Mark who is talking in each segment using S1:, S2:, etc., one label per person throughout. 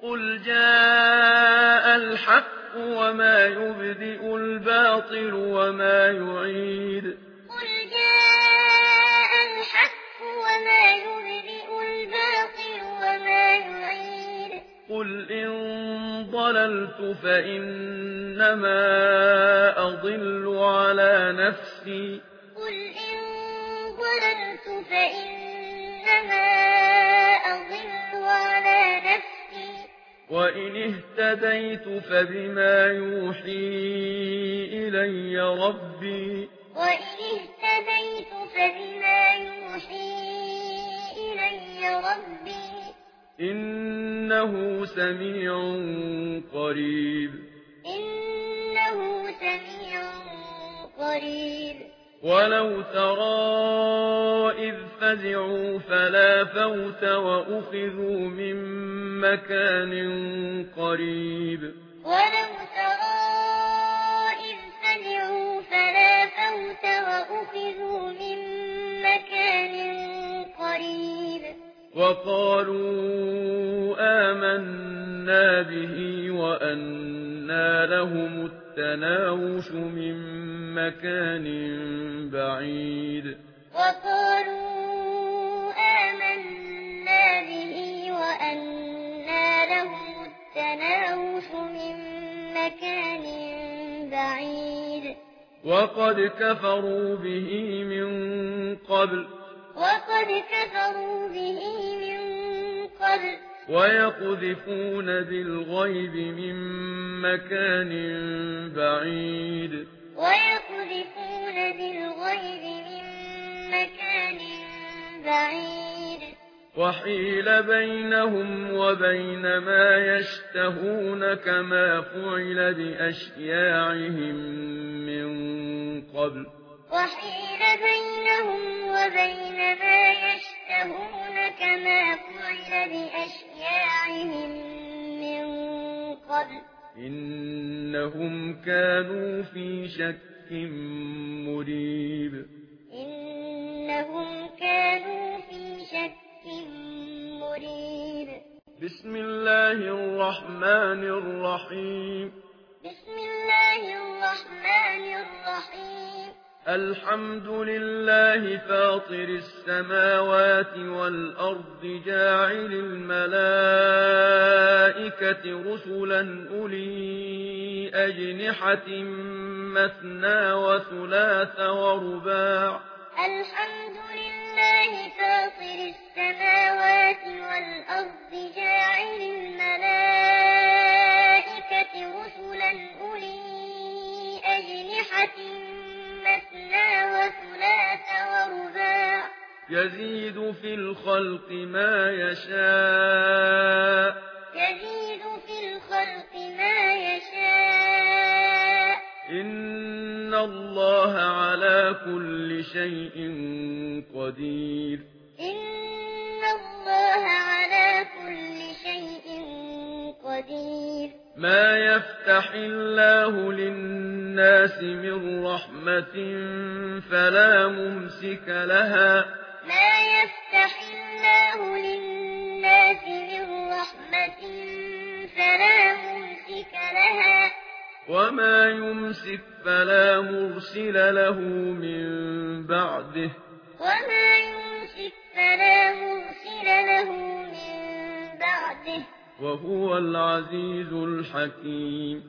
S1: قل جاء الحق وما يبدئ الباطل وما يعيد
S2: قل جاء الحق وما يبدئ الباطل وما يعيد
S1: قل إن ضللت فإنما أضل على نفسي
S2: قل إن ضللت فإنما أضل على نفسي
S1: وإن اهتديت فبما يوحي إلي ربي
S2: وإن اهتديت فبما يوحي إلي ربي
S1: إنه سميع قريب
S2: إنه سميع قريب
S1: ولو ترى إذ فزعوا فلا فوت وأخذوا من مكان قريب
S2: ولو ترى إذ فزعوا فلا فوت وأخذوا من مكان قريب
S1: وقالوا آمنا به وأنى لهم التناوش من مكان بعيد
S2: وقالوا آمنا به وأنى لهم التناوش من مكان بعيد
S1: وقد كفروا به من قبل ويقذفون بالغيب من مكان بعيد وحيل بينهم وبين ما يشتهون كما فعل بأشياعهم من قبل
S2: وحيل بينهم وبين ما يشتهون كما فعل بأشياعهم من قبل
S1: إنهم كانوا في شك مريب بسم الله الرحمن الرحيم الحمد لله فاطر السماوات والأرض جاعل الملائكة رسلا أولي أجنحة مثنى وثلاث ورباع
S2: الحمد لله فاطر السماوات والأرض جاعل الملائكة رسلا أولي أجنحة مثنى وثلاث ورباع
S1: يزيد في الخلق ما يشاء إن الله على كل شيء قدير ما يفتح الله للناس من رحمة فلا ممسك لها وما يمسك فلا مرسل له من بعده وهو العزيز الحكيم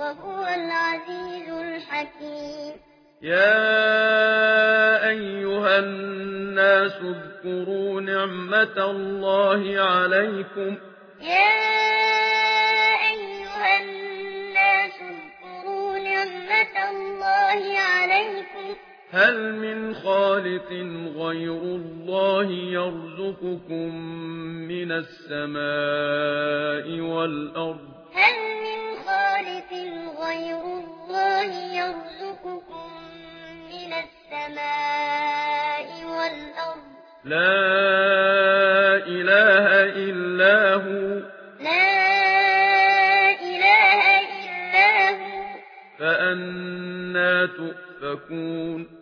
S1: يا أيها الناس اذكروا نعمة الله عليكم هل من خالق غير الله يرزقكم من السماء والأرض لا إله إلا هو فأنى تؤفكون